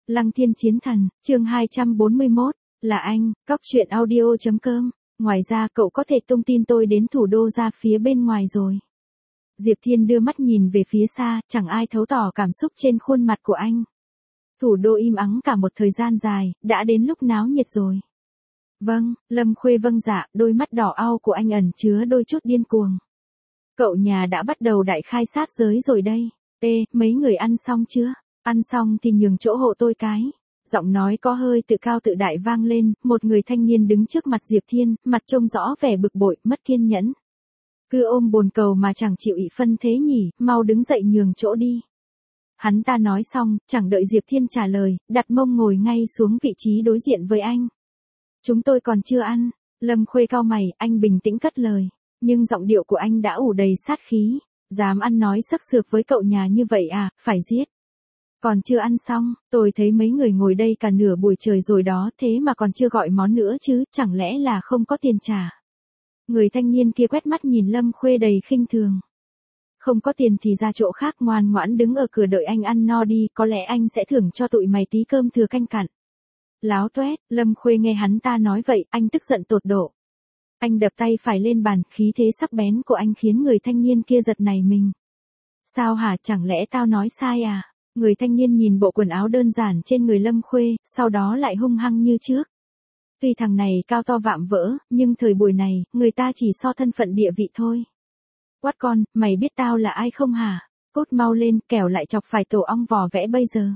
Lăng Thiên Chiến Thần, chương 241, là anh, cóc truyện audio.com. Ngoài ra cậu có thể tung tin tôi đến thủ đô ra phía bên ngoài rồi. Diệp Thiên đưa mắt nhìn về phía xa, chẳng ai thấu tỏ cảm xúc trên khuôn mặt của anh. Thủ đô im ắng cả một thời gian dài, đã đến lúc náo nhiệt rồi. Vâng, Lâm Khuê vâng dạ, đôi mắt đỏ au của anh ẩn chứa đôi chút điên cuồng. Cậu nhà đã bắt đầu đại khai sát giới rồi đây. Mấy người ăn xong chưa? Ăn xong thì nhường chỗ hộ tôi cái. Giọng nói có hơi tự cao tự đại vang lên, một người thanh niên đứng trước mặt Diệp Thiên, mặt trông rõ vẻ bực bội, mất kiên nhẫn. Cứ ôm bồn cầu mà chẳng chịu ị phân thế nhỉ, mau đứng dậy nhường chỗ đi. Hắn ta nói xong, chẳng đợi Diệp Thiên trả lời, đặt mông ngồi ngay xuống vị trí đối diện với anh. Chúng tôi còn chưa ăn. Lâm Khuê cau mày, anh bình tĩnh cất lời. Nhưng giọng điệu của anh đã ủ đầy sát khí. Dám ăn nói sắc sược với cậu nhà như vậy à, phải giết. Còn chưa ăn xong, tôi thấy mấy người ngồi đây cả nửa buổi trời rồi đó, thế mà còn chưa gọi món nữa chứ, chẳng lẽ là không có tiền trả. Người thanh niên kia quét mắt nhìn Lâm Khuê đầy khinh thường. Không có tiền thì ra chỗ khác, ngoan ngoãn đứng ở cửa đợi anh ăn no đi, có lẽ anh sẽ thưởng cho tụi mày tí cơm thừa canh cặn. Láo toét, Lâm Khuê nghe hắn ta nói vậy, anh tức giận tột độ. Anh đập tay phải lên bàn, khí thế sắc bén của anh khiến người thanh niên kia giật nảy mình. Sao hả, chẳng lẽ tao nói sai à? Người thanh niên nhìn bộ quần áo đơn giản trên người Lâm Khuê, sau đó lại hung hăng như trước. Tuy thằng này cao to vạm vỡ, nhưng thời buổi này, người ta chỉ so thân phận địa vị thôi. Quát con, mày biết tao là ai không hả? Cốt mau lên, kẻo lại chọc phải tổ ong vò vẽ bây giờ.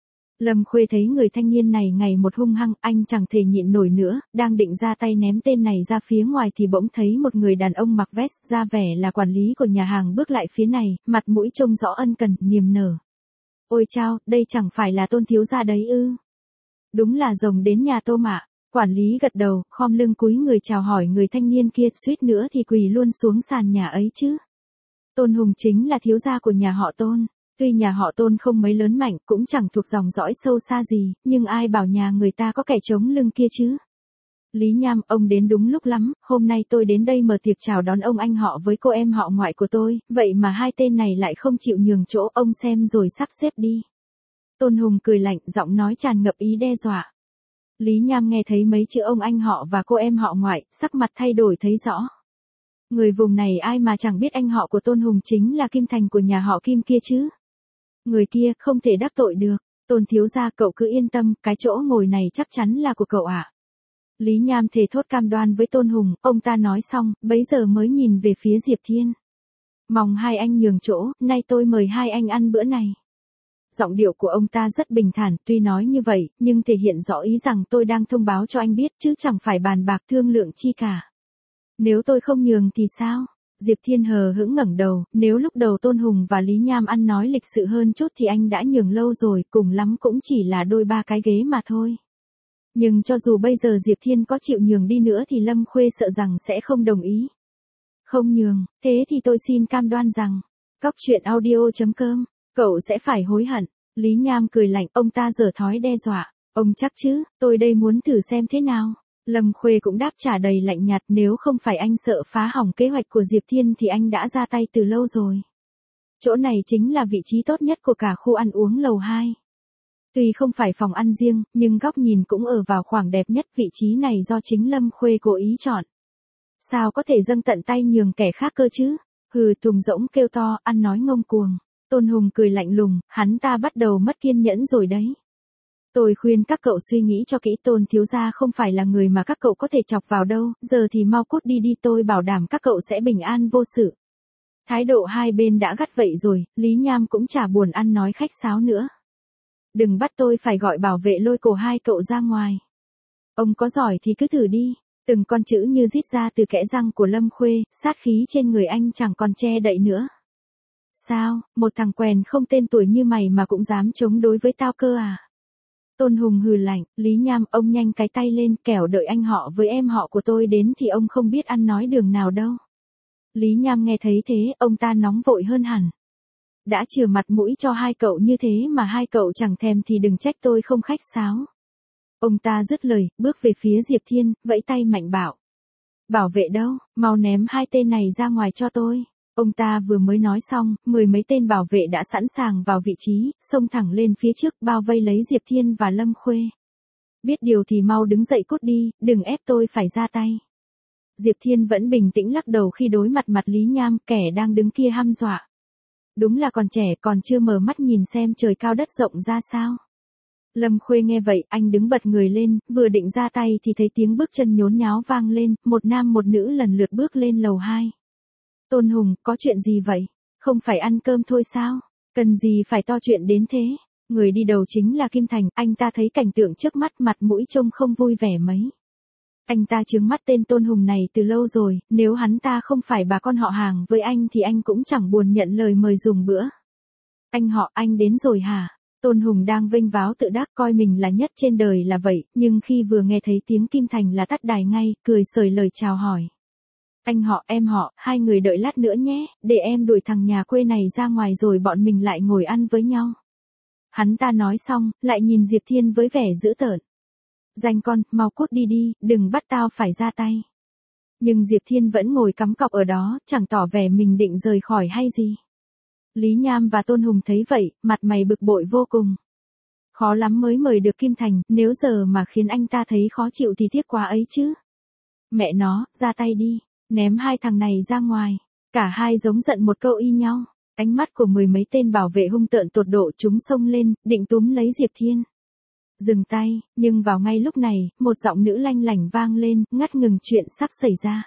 Lâm Khuê thấy người thanh niên này ngày một hung hăng, anh chẳng thể nhịn nổi nữa, đang định ra tay ném tên này ra phía ngoài thì bỗng thấy một người đàn ông mặc vest ra vẻ là quản lý của nhà hàng bước lại phía này, mặt mũi trông rõ ân cần, niềm nở. Ôi chao, đây chẳng phải là Tôn thiếu gia đấy ư? Đúng là rồng đến nhà Tô mà. Quản lý gật đầu, khom lưng cúi người chào hỏi người thanh niên kia, suýt nữa thì quỳ luôn xuống sàn nhà ấy chứ. Tôn Hùng chính là thiếu gia của nhà họ Tôn. Tuy nhà họ Tôn không mấy lớn mạnh, cũng chẳng thuộc dòng dõi sâu xa gì, nhưng ai bảo nhà người ta có kẻ chống lưng kia chứ. Lý Nham, ông đến đúng lúc lắm, hôm nay tôi đến đây mở tiệc chào đón ông anh họ với cô em họ ngoại của tôi, vậy mà hai tên này lại không chịu nhường chỗ, ông xem rồi sắp xếp đi. Tôn Hùng cười lạnh, giọng nói tràn ngập ý đe dọa. Lý Nham nghe thấy mấy chữ ông anh họ và cô em họ ngoại, sắc mặt thay đổi thấy rõ. Người vùng này ai mà chẳng biết anh họ của Tôn Hùng chính là Kim Thành của nhà họ Kim kia chứ. Người kia không thể đắc tội được. Tôn thiếu gia, cậu cứ yên tâm, cái chỗ ngồi này chắc chắn là của cậu ạ. Lý Nham thề thốt cam đoan với Tôn Hùng, ông ta nói xong, bấy giờ mới nhìn về phía Diệp Thiên. Mong hai anh nhường chỗ, nay tôi mời hai anh ăn bữa này. Giọng điệu của ông ta rất bình thản, tuy nói như vậy, nhưng thể hiện rõ ý rằng tôi đang thông báo cho anh biết chứ chẳng phải bàn bạc thương lượng chi cả. Nếu tôi không nhường thì sao? Diệp Thiên hờ hững ngẩng đầu, nếu lúc đầu Tôn Hùng và Lý Nham ăn nói lịch sự hơn chút thì anh đã nhường lâu rồi, cùng lắm cũng chỉ là đôi ba cái ghế mà thôi. Nhưng cho dù bây giờ Diệp Thiên có chịu nhường đi nữa thì Lâm Khuê sợ rằng sẽ không đồng ý. Không nhường, thế thì tôi xin cam đoan rằng, cóc truyện audio.com, cậu sẽ phải hối hận. Lý Nham cười lạnh, ông ta giở thói đe dọa. Ông chắc chứ, tôi đây muốn thử xem thế nào. Lâm Khuê cũng đáp trả đầy lạnh nhạt, nếu không phải anh sợ phá hỏng kế hoạch của Diệp Thiên thì anh đã ra tay từ lâu rồi. Chỗ này chính là vị trí tốt nhất của cả khu ăn uống lầu 2. Tuy không phải phòng ăn riêng, nhưng góc nhìn cũng ở vào khoảng đẹp nhất, vị trí này do chính Lâm Khuê cố ý chọn. Sao có thể dâng tận tay nhường kẻ khác cơ chứ? Hừ, Tùng Dỗng kêu to, ăn nói ngông cuồng. Tôn Hùng cười lạnh lùng, hắn ta bắt đầu mất kiên nhẫn rồi đấy. Tôi khuyên các cậu suy nghĩ cho kỹ, Tôn thiếu gia không phải là người mà các cậu có thể chọc vào đâu, giờ thì mau cút đi đi, tôi bảo đảm các cậu sẽ bình an vô sự. Thái độ hai bên đã gắt vậy rồi, Lý Nham cũng chả buồn ăn nói khách sáo nữa. Đừng bắt tôi phải gọi bảo vệ lôi cổ hai cậu ra ngoài. Ông có giỏi thì cứ thử đi. Từng con chữ như rít ra từ kẽ răng của Lâm Khuê, sát khí trên người anh chẳng còn che đậy nữa. Sao, một thằng quèn không tên tuổi như mày mà cũng dám chống đối với tao cơ à? Tôn Hùng hừ lạnh, Lý Nham, ông nhanh cái tay lên, kẻo đợi anh họ với em họ của tôi đến thì ông không biết ăn nói đường nào đâu. Lý Nham nghe thấy thế, ông ta nóng vội hơn hẳn. Đã chừa mặt mũi cho hai cậu như thế mà hai cậu chẳng thèm thì đừng trách tôi không khách sáo. Ông ta dứt lời, bước về phía Diệp Thiên, vẫy tay mạnh bảo. Bảo vệ đâu, mau ném hai tên này ra ngoài cho tôi. Ông ta vừa mới nói xong, 10 mấy tên bảo vệ đã sẵn sàng vào vị trí, xông thẳng lên phía trước bao vây lấy Diệp Thiên và Lâm Khuê. Biết điều thì mau đứng dậy cút đi, đừng ép tôi phải ra tay. Diệp Thiên vẫn bình tĩnh lắc đầu khi đối mặt mặt Lý Nham, kẻ đang đứng kia hăm dọa. Đúng là còn trẻ, còn chưa mở mắt nhìn xem trời cao đất rộng ra sao. Lâm Khuê nghe vậy, anh đứng bật người lên, vừa định ra tay thì thấy tiếng bước chân nhốn nháo vang lên, một nam một nữ lần lượt bước lên lầu 2. Tôn Hùng, có chuyện gì vậy? Không phải ăn cơm thôi sao? Cần gì phải to chuyện đến thế? Người đi đầu chính là Kim Thành, anh ta thấy cảnh tượng trước mắt mặt mũi trông không vui vẻ mấy. Anh ta trướng mắt tên Tôn Hùng này từ lâu rồi, nếu hắn ta không phải bà con họ hàng với anh thì anh cũng chẳng buồn nhận lời mời dùng bữa. Anh họ, anh đến rồi hả? Tôn Hùng đang vênh váo tự đắc coi mình là nhất trên đời là vậy, nhưng khi vừa nghe thấy tiếng Kim Thành là tắt đài ngay, cười sởi lời chào hỏi. Anh họ, em họ, hai người đợi lát nữa nhé, để em đuổi thằng nhà quê này ra ngoài rồi bọn mình lại ngồi ăn với nhau. Hắn ta nói xong, lại nhìn Diệp Thiên với vẻ dữ tợn. Danh con, mau cút đi đi, đừng bắt tao phải ra tay. Nhưng Diệp Thiên vẫn ngồi cắm cọc ở đó, chẳng tỏ vẻ mình định rời khỏi hay gì. Lý Nham và Tôn Hùng thấy vậy, mặt mày bực bội vô cùng. Khó lắm mới mời được Kim Thành, nếu giờ mà khiến anh ta thấy khó chịu thì tiếc quá ấy chứ. Mẹ nó, ra tay đi, ném hai thằng này ra ngoài. Cả hai giống giận một câu y nhau. Ánh mắt của 10 mấy tên bảo vệ hung tợn tột độ, chúng xông lên, định túm lấy Diệp Thiên. Dừng tay, nhưng vào ngay lúc này, một giọng nữ lanh lảnh vang lên, ngắt ngừng chuyện sắp xảy ra.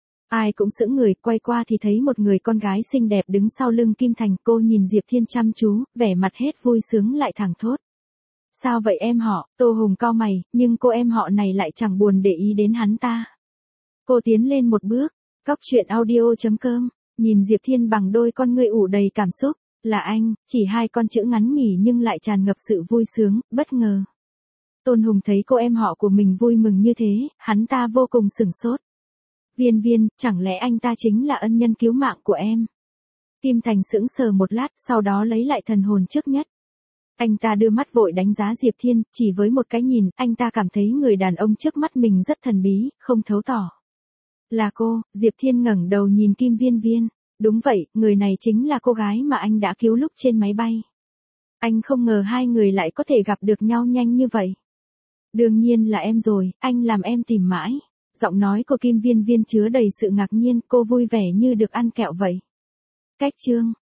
Ai cũng sững người, quay qua thì thấy một người con gái xinh đẹp đứng sau lưng Kim Thành. Cô nhìn Diệp Thiên chăm chú, vẻ mặt hết vui sướng lại thẳng thốt. Sao vậy em họ? Tô Hùng cau mày, nhưng cô em họ này lại chẳng buồn để ý đến hắn ta. Cô tiến lên một bước, Cóc Truyện Audio.com, nhìn Diệp Thiên bằng đôi con ngươi ủ đầy cảm xúc. Là anh, chỉ hai con chữ ngắn nghỉ nhưng lại tràn ngập sự vui sướng, bất ngờ. Tôn Hùng thấy cô em họ của mình vui mừng như thế, hắn ta vô cùng sửng sốt. Viên Viên, chẳng lẽ anh ta chính là ân nhân cứu mạng của em? Kim Thành sững sờ một lát, sau đó lấy lại thần hồn trước nhất. Anh ta đưa mắt vội đánh giá Diệp Thiên, chỉ với một cái nhìn, anh ta cảm thấy người đàn ông trước mắt mình rất thần bí, không thấu tỏ. Là cô, Diệp Thiên ngẩng đầu nhìn Kim Viên Viên. Đúng vậy, người này chính là cô gái mà anh đã cứu lúc trên máy bay. Anh không ngờ hai người lại có thể gặp được nhau nhanh như vậy. Đương nhiên là em rồi, anh làm em tìm mãi. Giọng nói của Kim Viên Viên chứa đầy sự ngạc nhiên, cô vui vẻ như được ăn kẹo vậy. Cách chương